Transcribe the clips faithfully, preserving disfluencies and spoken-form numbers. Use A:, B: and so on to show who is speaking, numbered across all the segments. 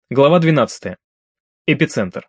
A: Глава двенадцатая. Эпицентр.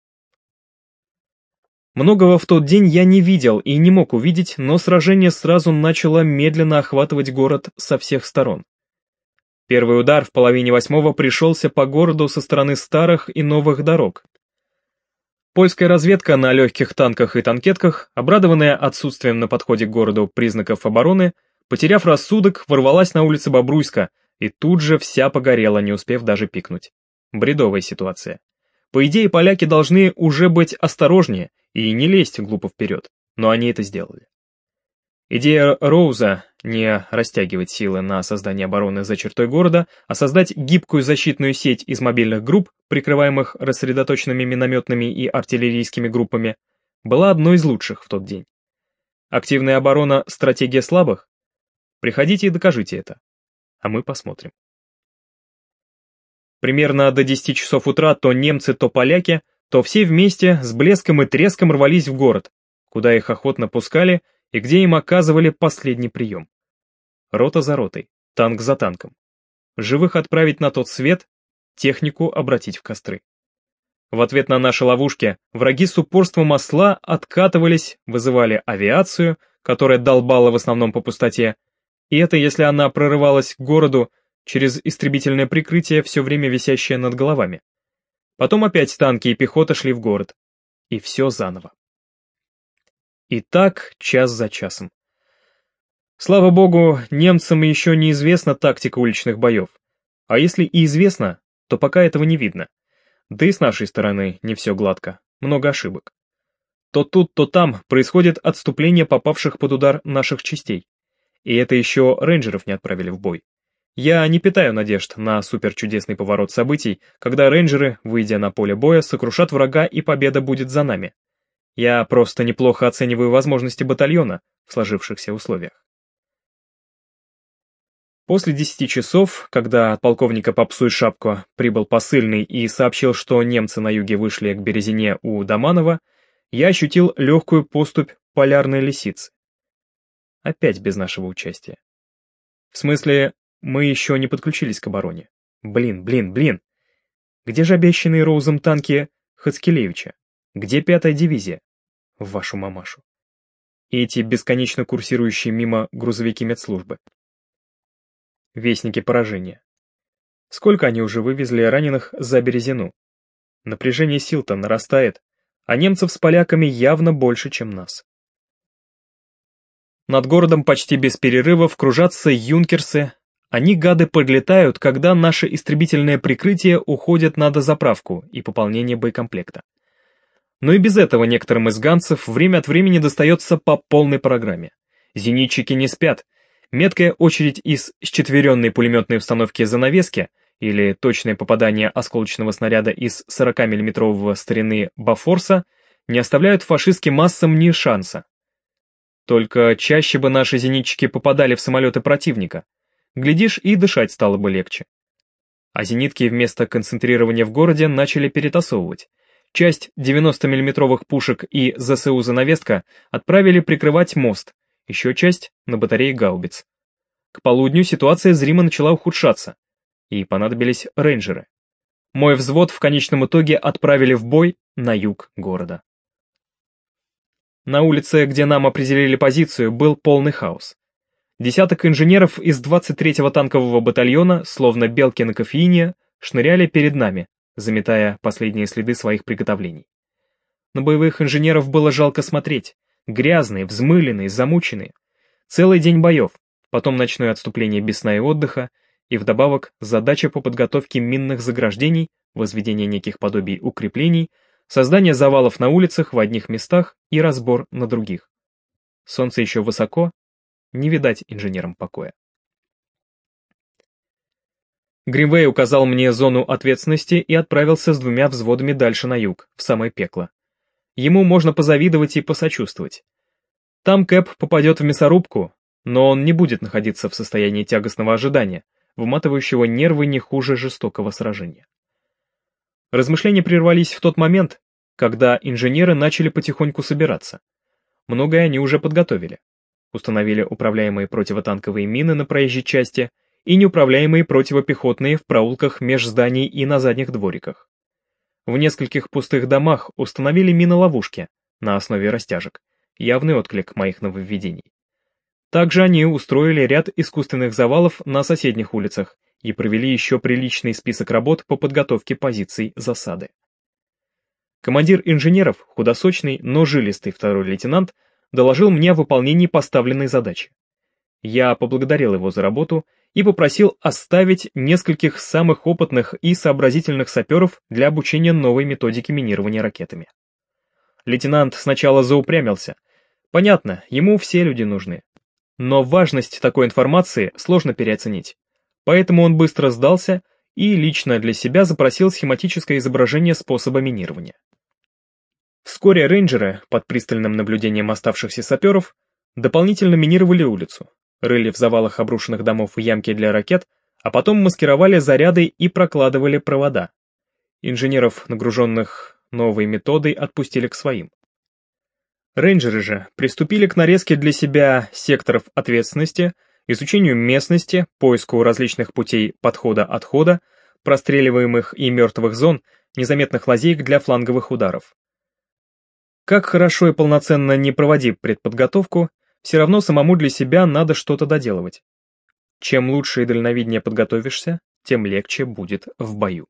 A: Многого в тот день я не видел и не мог увидеть, но сражение сразу начало медленно охватывать город со всех сторон. Первый удар в половине восьмого пришелся по городу со стороны старых и новых дорог. Польская разведка на легких танках и танкетках, обрадованная отсутствием на подходе к городу признаков обороны, потеряв рассудок, ворвалась на улицы Бобруйска и тут же вся погорела, не успев даже пикнуть. Бредовая ситуация. По идее, поляки должны уже быть осторожнее и не лезть глупо вперед, но они это сделали. Идея Роуза не растягивать силы на создание обороны за чертой города, а создать гибкую защитную сеть из мобильных групп, прикрываемых рассредоточенными минометными и артиллерийскими группами, была одной из лучших в тот день. Активная оборона – стратегия слабых? Приходите и докажите это, а мы посмотрим. Примерно до десяти часов утра то немцы, то поляки, то все вместе с блеском и треском рвались в город, куда их охотно пускали и где им оказывали последний прием. Рота за ротой, танк за танком. Живых отправить на тот свет, технику обратить в костры. В ответ на наши ловушки враги с упорством осла откатывались, вызывали авиацию, которая долбала в основном по пустоте, и это если она прорывалась к городу через истребительное прикрытие, все время висящее над головами. Потом опять танки и пехота шли в город. И все заново. И так час за часом. Слава богу, немцам еще неизвестна тактика уличных боев. А если и известно, то пока этого не видно. Да и с нашей стороны не все гладко, много ошибок. То тут, то там происходит отступление попавших под удар наших частей. И это еще рейнджеров не отправили в бой. Я не питаю надежд на суперчудесный поворот событий, когда рейнджеры, выйдя на поле боя, сокрушат врага и победа будет за нами. Я просто неплохо оцениваю возможности батальона в сложившихся условиях. После десяти часов, когда от полковника Попсуй Шапко прибыл посыльный и сообщил, что немцы на юге вышли к Березине у Доманова, я ощутил легкую поступь полярной лисицы. Опять без нашего участия. В смысле, мы еще не подключились к обороне. Блин, блин, блин. Где же обещанные Роузом танки Хацкелевича? Где пятая дивизия? Вашу мамашу. И эти бесконечно курсирующие мимо грузовики медслужбы. Вестники поражения. Сколько они уже вывезли раненых за Березину? Напряжение сил-то нарастает, а немцев с поляками явно больше, чем нас. Над городом почти без перерывов кружатся юнкерсы. Они, гады, подлетают, когда наше истребительное прикрытие уходит на дозаправку и пополнение боекомплекта. Но и без этого некоторым из ганцев время от времени достается по полной программе. Зенитчики не спят. Меткая очередь из счетверенной пулеметной установки занавески или точное попадание осколочного снаряда из сорокамиллиметрового старины Бафорса не оставляют фашистским массам ни шанса. Только чаще бы наши зенитчики попадали в самолеты противника. Глядишь, и дышать стало бы легче. А зенитки вместо концентрирования в городе начали перетасовывать. Часть девяностомиллиметровых пушек и ЗСУ-занавеска отправили прикрывать мост, еще часть на батареи гаубиц. К полудню ситуация зримо начала ухудшаться, и понадобились рейнджеры. Мой взвод в конечном итоге отправили в бой на юг города. На улице, где нам определили позицию, был полный хаос. Десяток инженеров из двадцать третьего танкового батальона, словно белки на кофеине, шныряли перед нами, заметая последние следы своих приготовлений. На боевых инженеров было жалко смотреть. Грязные, взмыленные, замученные. Целый день боев, потом ночное отступление без сна и отдыха, и вдобавок задача по подготовке минных заграждений, возведение неких подобий укреплений, создание завалов на улицах в одних местах и разбор на других. Солнце еще высоко, не видать инженерам покоя. Гринвей указал мне зону ответственности и отправился с двумя взводами дальше на юг, в самое пекло. Ему можно позавидовать и посочувствовать. Там Кэп попадет в мясорубку, но он не будет находиться в состоянии тягостного ожидания, выматывающего нервы не хуже жестокого сражения. Размышления прервались в тот момент, когда инженеры начали потихоньку собираться. Многое они уже подготовили. Установили управляемые противотанковые мины на проезжей части и неуправляемые противопехотные в проулках меж зданий и на задних двориках. В нескольких пустых домах установили миноловушки на основе растяжек, явный отклик моих нововведений. Также они устроили ряд искусственных завалов на соседних улицах и провели еще приличный список работ по подготовке позиций засады. Командир инженеров, худосочный, но жилистый второй лейтенант, доложил мне о выполнении поставленной задачи. Я поблагодарил его за работу и попросил оставить нескольких самых опытных и сообразительных саперов для обучения новой методике минирования ракетами. Лейтенант сначала заупрямился. Понятно, ему все люди нужны. Но важность такой информации сложно переоценить. Поэтому он быстро сдался и лично для себя запросил схематическое изображение способа минирования. Вскоре рейнджеры, под пристальным наблюдением оставшихся саперов, дополнительно минировали улицу, рыли в завалах обрушенных домов ямки для ракет, а потом маскировали заряды и прокладывали провода. Инженеров, нагруженных новой методой, отпустили к своим. Рейнджеры же приступили к нарезке для себя секторов ответственности, изучению местности, поиску различных путей подхода-отхода, простреливаемых и мертвых зон, незаметных лазеек для фланговых ударов. Как хорошо и полноценно не проводи предподготовку, все равно самому для себя надо что-то доделывать. Чем лучше и дальновиднее подготовишься, тем легче будет в бою.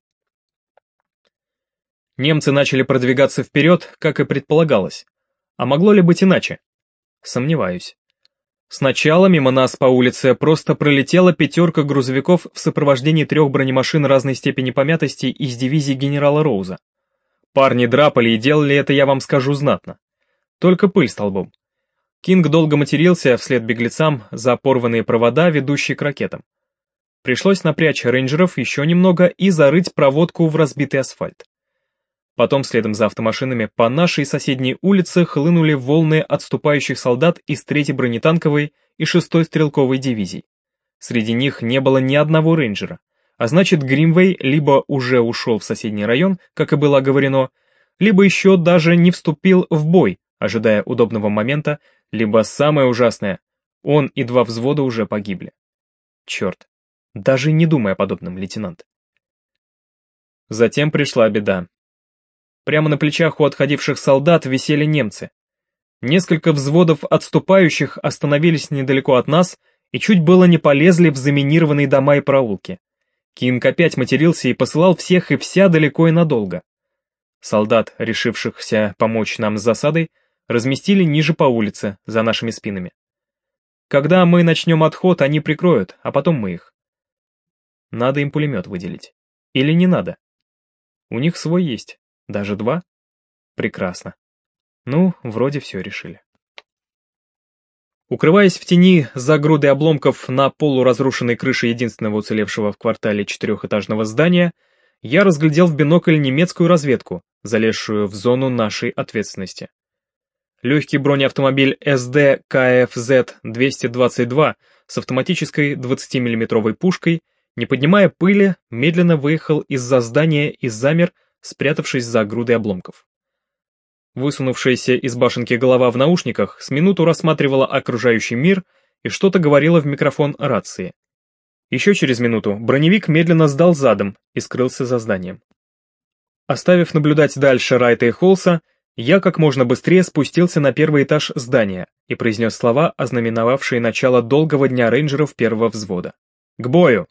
A: Немцы начали продвигаться вперед, как и предполагалось. А могло ли быть иначе? Сомневаюсь. Сначала мимо нас по улице просто пролетела пятерка грузовиков в сопровождении трех бронемашин разной степени помятости из дивизии генерала Роуза. Парни драпали и делали это, я вам скажу, знатно. Только пыль столбом. Кинг долго матерился вслед беглецам за порванные провода, ведущие к ракетам. Пришлось напрячь рейнджеров еще немного и зарыть проводку в разбитый асфальт. Потом, следом за автомашинами, по нашей соседней улице хлынули волны отступающих солдат из третьей бронетанковой и шестой стрелковой дивизий. Среди них не было ни одного рейнджера, а значит, Гримвей либо уже ушел в соседний район, как и было оговорено, либо еще даже не вступил в бой, ожидая удобного момента, либо самое ужасное, он и два взвода уже погибли. Черт, даже не думай о подобном, лейтенант. Затем пришла беда. Прямо на плечах у отходивших солдат висели немцы. Несколько взводов отступающих остановились недалеко от нас и чуть было не полезли в заминированные дома и проулки. Кинг опять матерился и посылал всех и вся далеко и надолго. Солдат, решившихся помочь нам с засадой, разместили ниже по улице, за нашими спинами. Когда мы начнем отход, они прикроют, а потом мы их. Надо им пулемет выделить. Или не надо? У них свой есть. Даже два? Прекрасно. Ну, вроде все решили. Укрываясь в тени за грудой обломков на полуразрушенной крыше единственного уцелевшего в квартале четырехэтажного здания, я разглядел в бинокль немецкую разведку, залезшую в зону нашей ответственности. Легкий бронеавтомобиль эс дэ ка эф зет двести двадцать два с автоматической двадцатимиллиметровой пушкой, не поднимая пыли, медленно выехал из-за здания и замер, спрятавшись за грудой обломков. Высунувшаяся из башенки голова в наушниках с минуту рассматривала окружающий мир и что-то говорила в микрофон рации. Еще через минуту броневик медленно сдал задом и скрылся за зданием. Оставив наблюдать дальше Райта и Холса, я как можно быстрее спустился на первый этаж здания и произнес слова, ознаменовавшие начало долгого дня рейнджеров первого взвода. «К бою!»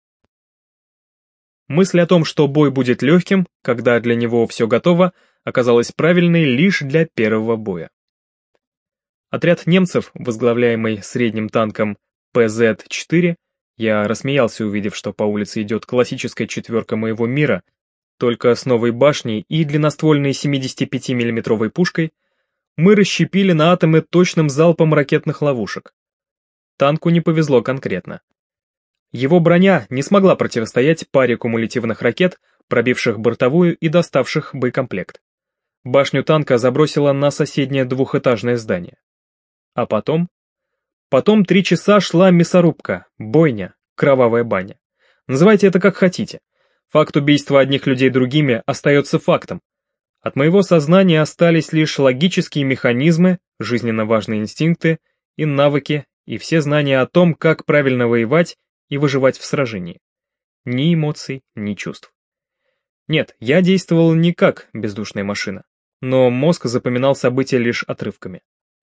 A: Мысль о том, что бой будет легким, когда для него все готово, оказалась правильной лишь для первого боя. Отряд немцев, возглавляемый средним танком пэ зет четыре, я рассмеялся, увидев, что по улице идет классическая четверка моего мира, только с новой башней и длинноствольной семидесятипятимиллиметровой пушкой, мы расщепили на атомы точным залпом ракетных ловушек. Танку не повезло конкретно. Его броня не смогла противостоять паре кумулятивных ракет, пробивших бортовую и доставших боекомплект. Башню танка забросило на соседнее двухэтажное здание. А потом? Потом три часа шла мясорубка, бойня, кровавая баня. Называйте это как хотите. Факт убийства одних людей другими остается фактом. От моего сознания остались лишь логические механизмы, жизненно важные инстинкты и навыки, и все знания о том, как правильно воевать и выживать в сражении. Ни эмоций, ни чувств. Нет, я действовал не как бездушная машина, но мозг запоминал события лишь отрывками.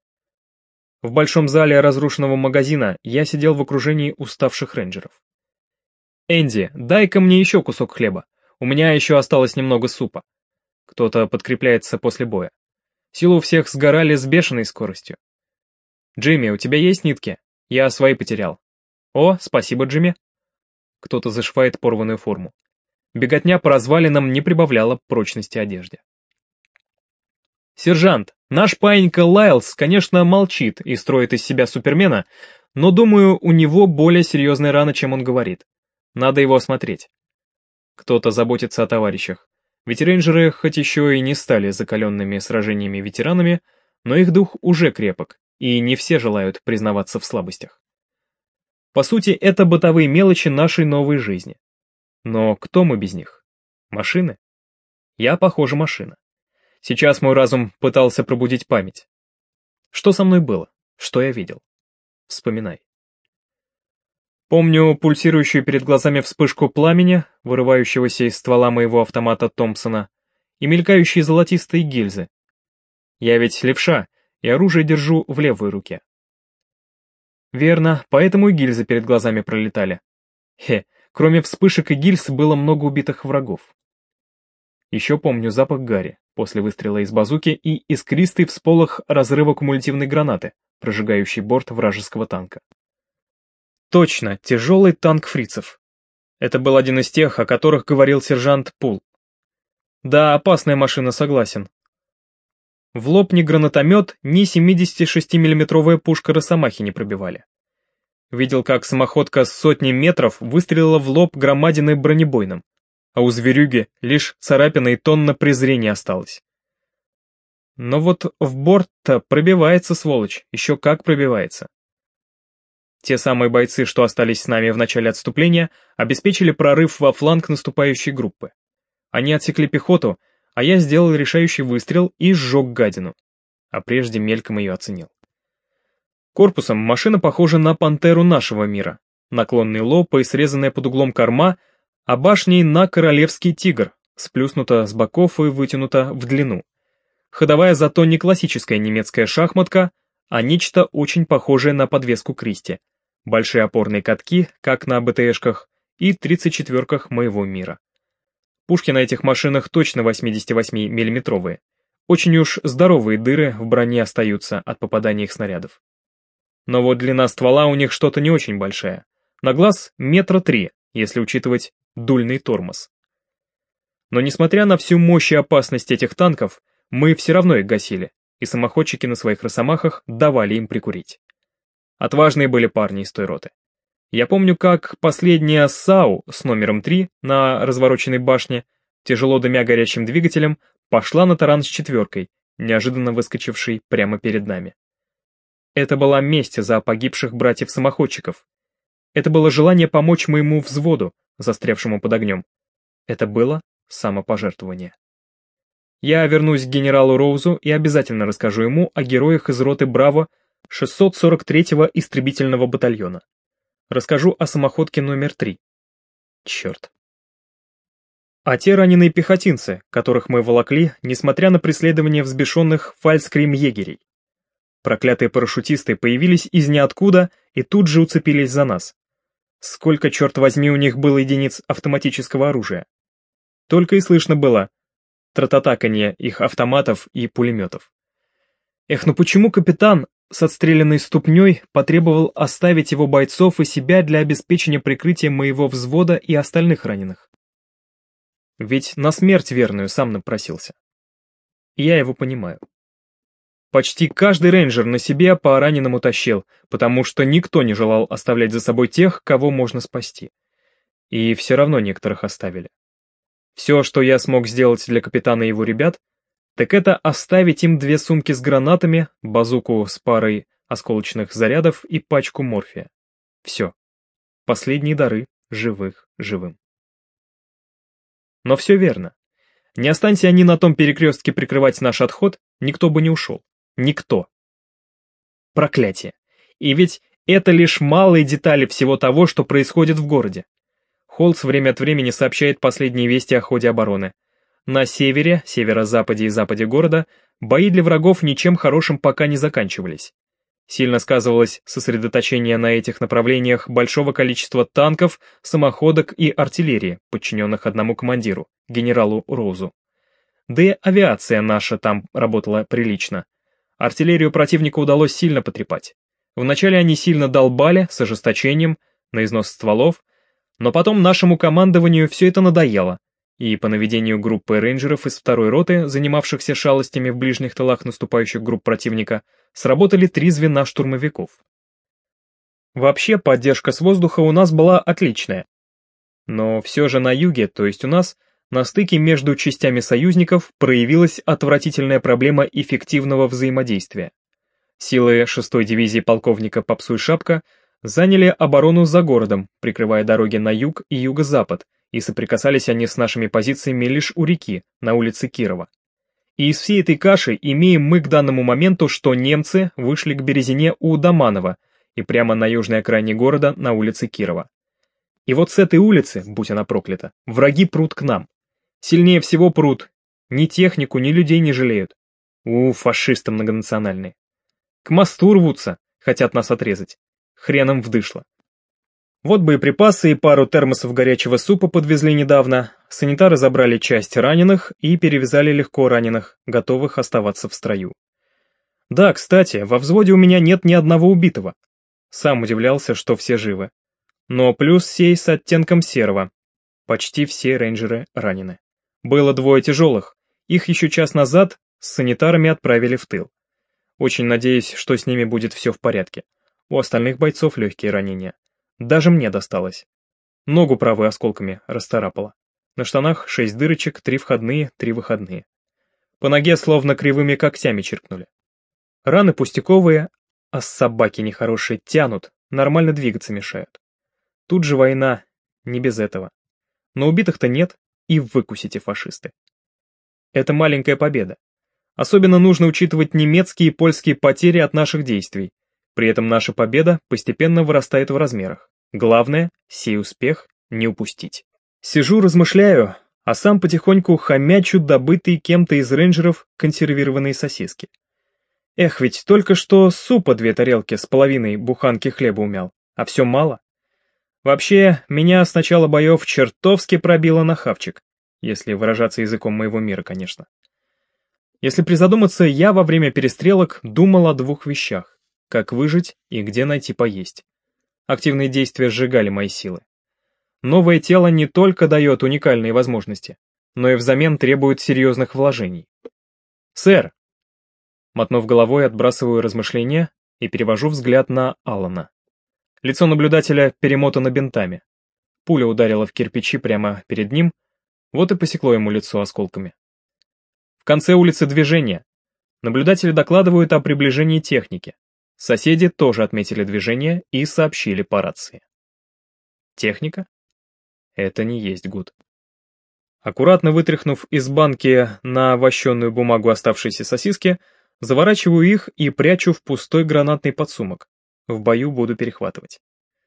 A: В большом зале разрушенного магазина я сидел в окружении уставших рейнджеров. «Энди, дай-ка мне еще кусок хлеба, у меня еще осталось немного супа». Кто-то подкрепляется после боя. Силы у всех сгорали с бешеной скоростью. «Джимми, у тебя есть нитки? Я свои потерял». «О, спасибо, Джимми». Кто-то зашивает порванную форму. Беготня по развалинам не прибавляла прочности одежде. «Сержант, наш паинька Лайлс, конечно, молчит и строит из себя супермена, но, думаю, у него более серьезная рана, чем он говорит. Надо его осмотреть». Кто-то заботится о товарищах. Ведь рейнджеры хоть еще и не стали закаленными сражениями ветеранами, но их дух уже крепок, и не все желают признаваться в слабостях. По сути, это бытовые мелочи нашей новой жизни. Но кто мы без них? Машины? Я, похоже, машина. Сейчас мой разум пытался пробудить память. Что со мной было? Что я видел? Вспоминай. Помню пульсирующую перед глазами вспышку пламени, вырывающегося из ствола моего автомата Томпсона, и мелькающие золотистые гильзы. Я ведь левша, и оружие держу в левой руке. Верно, поэтому и гильзы перед глазами пролетали. Хе, кроме вспышек и гильз было много убитых врагов. Еще помню запах гари после выстрела из базуки и искристый всполох разрыва кумулятивной гранаты, прожигающей борт вражеского танка. Точно, тяжелый танк фрицев. Это был один из тех, о которых говорил сержант Пул. Да, опасная машина, согласен. В лоб ни гранатомет, ни семидесятишестимиллиметровая пушка Росомахи не пробивали. Видел, как самоходка с сотни метров выстрелила в лоб громадиной бронебойным, а у зверюги лишь царапина и тонна презрения осталось. Но вот в борт-то пробивается, сволочь, еще как пробивается. Те самые бойцы, что остались с нами в начале отступления, обеспечили прорыв во фланг наступающей группы. Они отсекли пехоту, а я сделал решающий выстрел и сжег гадину, а прежде мельком ее оценил. Корпусом машина похожа на пантеру нашего мира, наклонный лоб и срезанная под углом корма, а башней на королевский тигр, сплюснута с боков и вытянута в длину. Ходовая зато не классическая немецкая шахматка, а нечто очень похожее на подвеску Кристи. Большие опорные катки, как на БТшках, и тридцать четвёрках моего мира. Пушки на этих машинах точно восьмидесятивосьмимиллиметровые. Очень уж здоровые дыры в броне остаются от попадания их снарядов. Но вот длина ствола у них что-то не очень большая. На глаз метра три, если учитывать дульный тормоз. Но несмотря на всю мощь и опасность этих танков, мы все равно их гасили, и самоходчики на своих росомахах давали им прикурить. Отважные были парни из той роты. Я помню, как последняя САУ с номером три на развороченной башне, тяжело дымя горячим двигателем, пошла на таран с четверкой, неожиданно выскочившей прямо перед нами. Это была месть за погибших братьев-самоходчиков. Это было желание помочь моему взводу, застрявшему под огнем. Это было самопожертвование. Я вернусь к генералу Роузу и обязательно расскажу ему о героях из роты Браво шестьсот сорок третьего истребительного батальона. Расскажу о самоходке номер три. Черт. А те раненые пехотинцы, которых мы волокли, несмотря на преследование взбешенных фальцкрим-егерей. Проклятые парашютисты появились из ниоткуда и тут же уцепились за нас. Сколько, черт возьми, у них было единиц автоматического оружия. Только и слышно было трататаканье их автоматов и пулеметов. Эх, ну почему капитан с отстрелянной ступней потребовал оставить его бойцов и себя для обеспечения прикрытия моего взвода и остальных раненых? Ведь на смерть верную сам напросился. И я его понимаю. Почти каждый рейнджер на себе по раненому тащил, потому что никто не желал оставлять за собой тех, кого можно спасти. И все равно некоторых оставили. Все, что я смог сделать для капитана и его ребят, так это оставить им две сумки с гранатами, базуку с парой осколочных зарядов и пачку морфия. Все. Последние дары живых живым. Но все верно. Не останься они на том перекрестке прикрывать наш отход, никто бы не ушел. Никто. Проклятие. И ведь Это лишь малые детали всего того, что происходит в городе. Холтс время от времени сообщает последние вести о ходе обороны. На севере, северо-западе и западе города бои для врагов ничем хорошим пока не заканчивались. Сильно сказывалось сосредоточение на этих направлениях большого количества танков, самоходок и артиллерии, подчиненных одному командиру, генералу Роузу. Да и авиация наша там работала прилично. Артиллерию противника удалось сильно потрепать. Вначале они сильно долбали, с ожесточением, на износ стволов, но потом нашему командованию все это надоело, и по наведению группы рейнджеров из второй роты, занимавшихся шалостями в ближних тылах наступающих групп противника, сработали три звена штурмовиков. Вообще, поддержка с воздуха у нас была отличная. Но все же на юге, то есть у нас, на стыке между частями союзников проявилась отвратительная проблема эффективного взаимодействия. Силы шестой дивизии полковника Попсуй Шапка заняли оборону за городом, прикрывая дороги на юг и юго-запад, и соприкасались они с нашими позициями лишь у реки, на улице Кирова. И из всей этой каши имеем мы к данному моменту, что немцы вышли к Березине у Доманова и прямо на южной окраине города на улице Кирова. И вот с этой улицы, будь она проклята, враги прут к нам. Сильнее всего прут, ни технику, ни людей не жалеют. У, фашисты многонациональные. К мосту рвутся, хотят нас отрезать. Хреном вдышло. Вот боеприпасы и пару термосов горячего супа подвезли недавно, санитары забрали часть раненых и перевязали легко раненых, готовых оставаться в строю. Да, кстати, во взводе у меня нет ни одного убитого. Сам удивлялся, что все живы. Но плюс сей с оттенком серого. Почти все рейнджеры ранены. Было двое тяжелых, их еще час назад с санитарами отправили в тыл. Очень надеюсь, что с ними будет все в порядке. У остальных бойцов легкие ранения. Даже мне досталось. Ногу правой осколками расцарапало. На штанах шесть дырочек, три входные, три выходные. По ноге словно кривыми когтями чиркнули. Раны пустяковые, а собаки нехорошие тянут, нормально двигаться мешают. Тут же война, не без этого. Но убитых-то нет, и выкусите, фашисты. Это маленькая победа. Особенно нужно учитывать немецкие и польские потери от наших действий. При этом наша победа постепенно вырастает в размерах. Главное, сей успех не упустить. Сижу, размышляю, а сам потихоньку хомячу добытые кем-то из рейнджеров консервированные сосиски. Эх, ведь только что супа две тарелки с половиной буханки хлеба умял, а все мало. Вообще, меня с начала боев чертовски пробило на хавчик, если выражаться языком моего мира, конечно. Если призадуматься, я во время перестрелок думал о двух вещах. Как выжить и где найти поесть. Активные действия сжигали мои силы. Новое тело не только дает уникальные возможности, но и взамен требует серьезных вложений. «Сэр!» Мотнув головой, отбрасываю размышления и перевожу взгляд на Алана. Лицо наблюдателя перемотано бинтами. Пуля ударила в кирпичи прямо перед ним, вот и посекло ему лицо осколками. В конце улицы движение. Наблюдатели докладывают о приближении техники. Соседи тоже отметили движение и сообщили по рации. Техника? Это не есть гуд. Аккуратно вытряхнув из банки на вощеную бумагу оставшиеся сосиски, заворачиваю их и прячу в пустой гранатный подсумок. В бою буду перехватывать.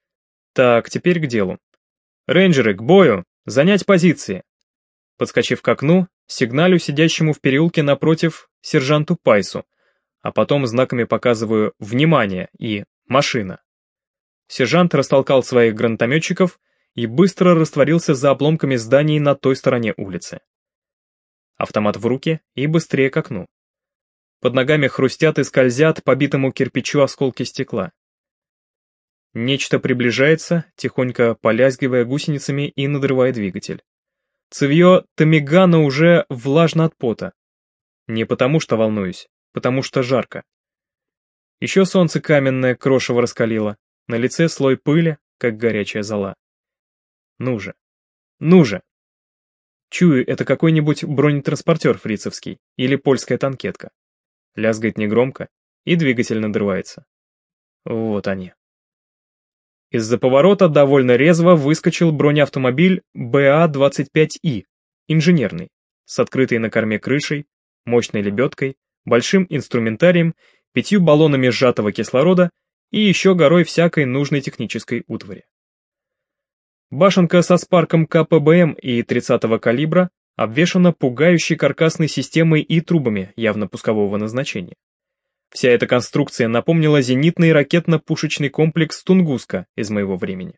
A: Так, теперь к делу. Рейнджеры, к бою! Занять позиции! Подскочив к окну, сигналю сидящему в переулке напротив сержанту Пайсу, а потом знаками показываю «Внимание» и «Машина». Сержант растолкал своих гранатометчиков и быстро растворился за обломками зданий на той стороне улицы. Автомат в руки и быстрее к окну. Под ногами хрустят и скользят по битому кирпичу осколки стекла. Нечто приближается, тихонько полязгивая гусеницами и надрывая двигатель. Цевье Томигана уже влажно от пота. Не потому что волнуюсь, потому что жарко. Еще солнце каменное крошево раскалило, на лице слой пыли, как горячая зола. Ну же, ну же! Чую, это какой-нибудь бронетранспортер фрицевский или польская танкетка. Лязгает негромко, и двигатель надрывается. Вот они. Из-за поворота довольно резво выскочил бронеавтомобиль бэ а двадцать пять и, инженерный, с открытой на корме крышей, мощной лебедкой, большим инструментарием, пятью баллонами сжатого кислорода и еще горой всякой нужной технической утвари. Башенка со спарком ка пэ бэ эм и тридцатого калибра обвешана пугающей каркасной системой и трубами явно пускового назначения. Вся эта конструкция напомнила зенитный ракетно-пушечный комплекс «Тунгуска» из моего времени.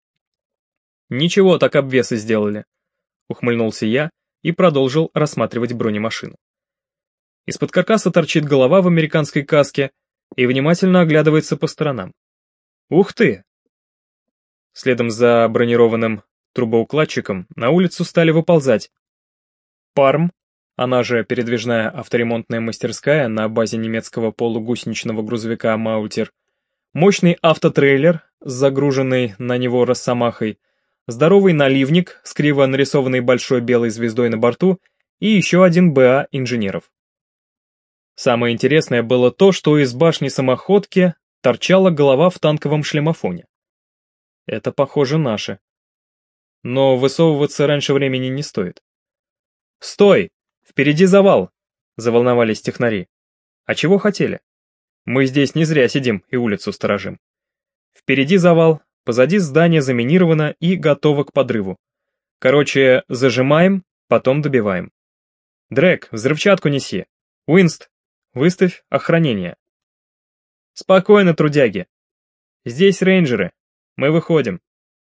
A: «Ничего, так обвесы сделали», — ухмыльнулся я и продолжил рассматривать бронемашину. Из-под каркаса торчит голова в американской каске и внимательно оглядывается по сторонам. «Ух ты!» Следом за бронированным трубоукладчиком на улицу стали выползать Парм, она же передвижная авторемонтная мастерская на базе немецкого полугусеничного грузовика Маутер, мощный автотрейлер с загруженной на него росомахой, здоровый наливник с криво нарисованной большой белой звездой на борту и еще один БА инженеров. Самое интересное было то, что из башни самоходки торчала голова в танковом шлемофоне. Это, похоже, наши. Но высовываться раньше времени не стоит. «Стой! Впереди завал!» — заволновались технари. «А чего хотели? Мы здесь не зря сидим и улицу сторожим. Впереди завал, позади здание заминировано и готово к подрыву. Короче, зажимаем, потом добиваем. Дрек, взрывчатку неси. Уинст, выставь охранение». «Спокойно, трудяги. Здесь рейнджеры. Мы выходим».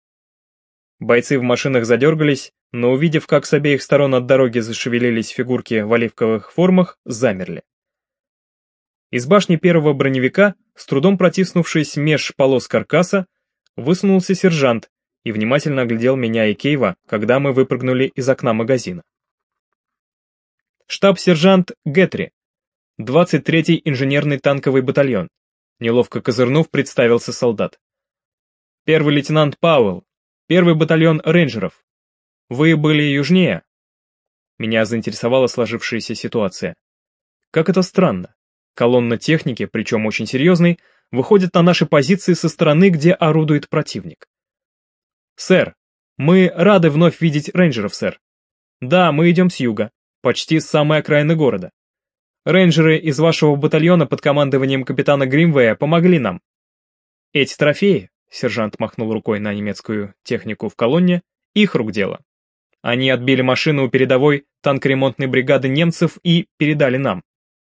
A: Бойцы в машинах задергались, но увидев, как с обеих сторон от дороги зашевелились фигурки в оливковых формах, замерли. Из башни первого броневика, с трудом протиснувшись меж полос каркаса, высунулся сержант и внимательно оглядел меня и Кейва, когда мы выпрыгнули из окна магазина. «Штаб-сержант Гетри, двадцать третий инженерный танковый батальон», неловко козырнув, представился солдат. «Первый лейтенант Пауэлл, первый батальон рейнджеров. Вы были южнее?» Меня заинтересовала сложившаяся ситуация. Как это странно. Колонна техники, причем очень серьезной, выходит на наши позиции со стороны, где орудует противник. «Сэр, мы рады вновь видеть рейнджеров, сэр. Да, мы идем с юга, почти с самой окраины города. Рейнджеры из вашего батальона под командованием капитана Гримвея помогли нам. Эти трофеи», — сержант махнул рукой на немецкую технику в колонне, — «их рук дело. Они отбили машину у передовой танкоремонтной бригады немцев и передали нам.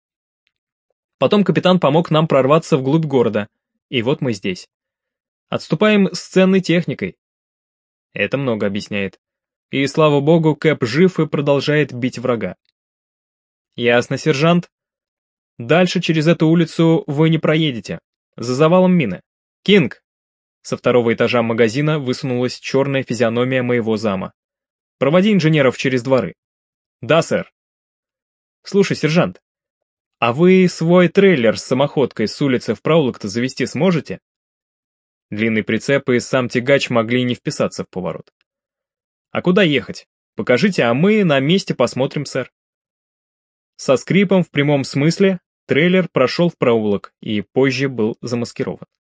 A: Потом капитан помог нам прорваться вглубь города, и вот мы здесь. Отступаем с ценной техникой». Это много объясняет. И, слава богу, Кэп жив и продолжает бить врага. «Ясно, сержант. Дальше через эту улицу вы не проедете. За завалом мины. Кинг!» Со второго этажа магазина высунулась черная физиономия моего зама. «Проводи инженеров через дворы». «Да, сэр». «Слушай, сержант, а вы свой трейлер с самоходкой с улицы в проулок-то завести сможете?» Длинный прицеп и сам тягач могли не вписаться в поворот. «А куда ехать? Покажите, а мы на месте посмотрим, сэр». Со скрипом в прямом смысле трейлер прошел в проулок и позже был замаскирован.